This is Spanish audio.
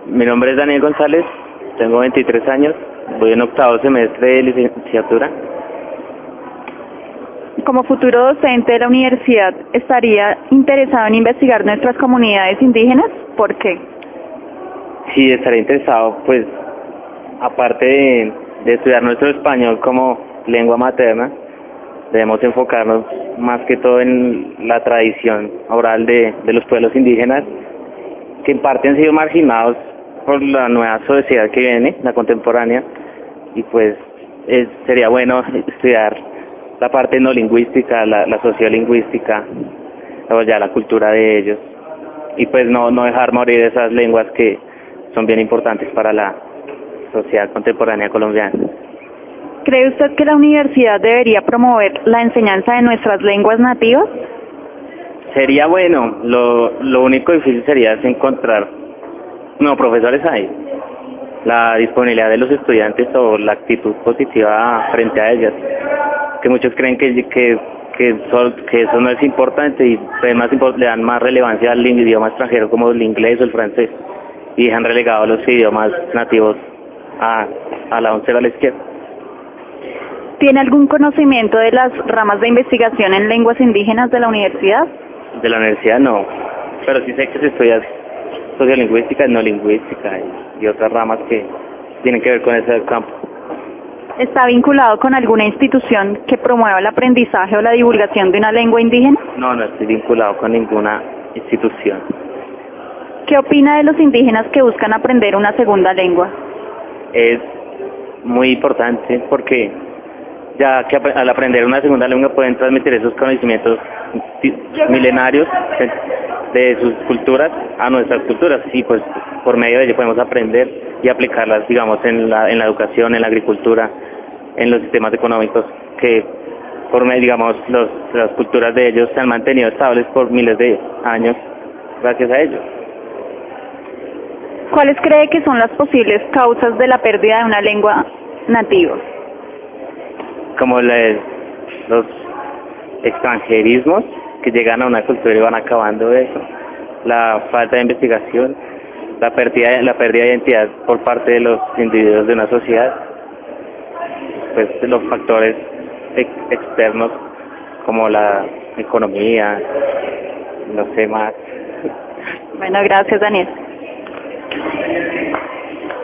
Mi nombre es Daniel González, tengo 23 años, voy en octavo semestre de licenciatura. Como futuro docente de la universidad, ¿estaría interesado en investigar nuestras comunidades indígenas? ¿Por qué? Sí, estaría interesado, pues, aparte de estudiar nuestro español como lengua materna, debemos enfocarnos más que todo en la tradición oral de los pueblos indígenas, que en parte han sido marginados por la nueva sociedad que viene, la contemporánea, y pues sería bueno estudiar la parte no lingüística, la sociolingüística, o ya la cultura de ellos, y pues no dejar morir esas lenguas que son bien importantes para la sociedad contemporánea colombiana. ¿Cree usted que la universidad debería promover la enseñanza de nuestras lenguas nativas? Sería bueno, lo único difícil sería encontrar, no, profesores hay, la disponibilidad de los estudiantes o la actitud positiva frente a ellas, que muchos creen que eso no es importante y le dan más relevancia al idioma extranjero como el inglés o el francés y dejan relegados los idiomas nativos a la oncera a la izquierda. ¿Tiene algún conocimiento de las ramas de investigación en lenguas indígenas de la universidad? De la universidad no, pero sí sé que se estudia sociolingüística, no lingüística y otras ramas que tienen que ver con ese campo. ¿Está vinculado con alguna institución que promueva el aprendizaje o la divulgación de una lengua indígena? No estoy vinculado con ninguna institución. ¿Qué opina de los indígenas que buscan aprender una segunda lengua? Es muy importante porque ya que al aprender una segunda lengua pueden transmitir esos conocimientos milenarios de sus culturas a nuestras culturas y pues por medio de ello podemos aprender y aplicarlas, digamos, en la educación, en la agricultura, en los sistemas económicos que por medio, digamos, las culturas de ellos se han mantenido estables por miles de años gracias a ellos. ¿Cuáles cree que son las posibles causas de la pérdida de una lengua nativa? Como los extranjerismos que llegan a una cultura y van acabando eso, la falta de investigación, la pérdida de identidad por parte de los individuos de una sociedad, pues los factores externos como la economía, no sé más. Bueno, gracias, Daniel.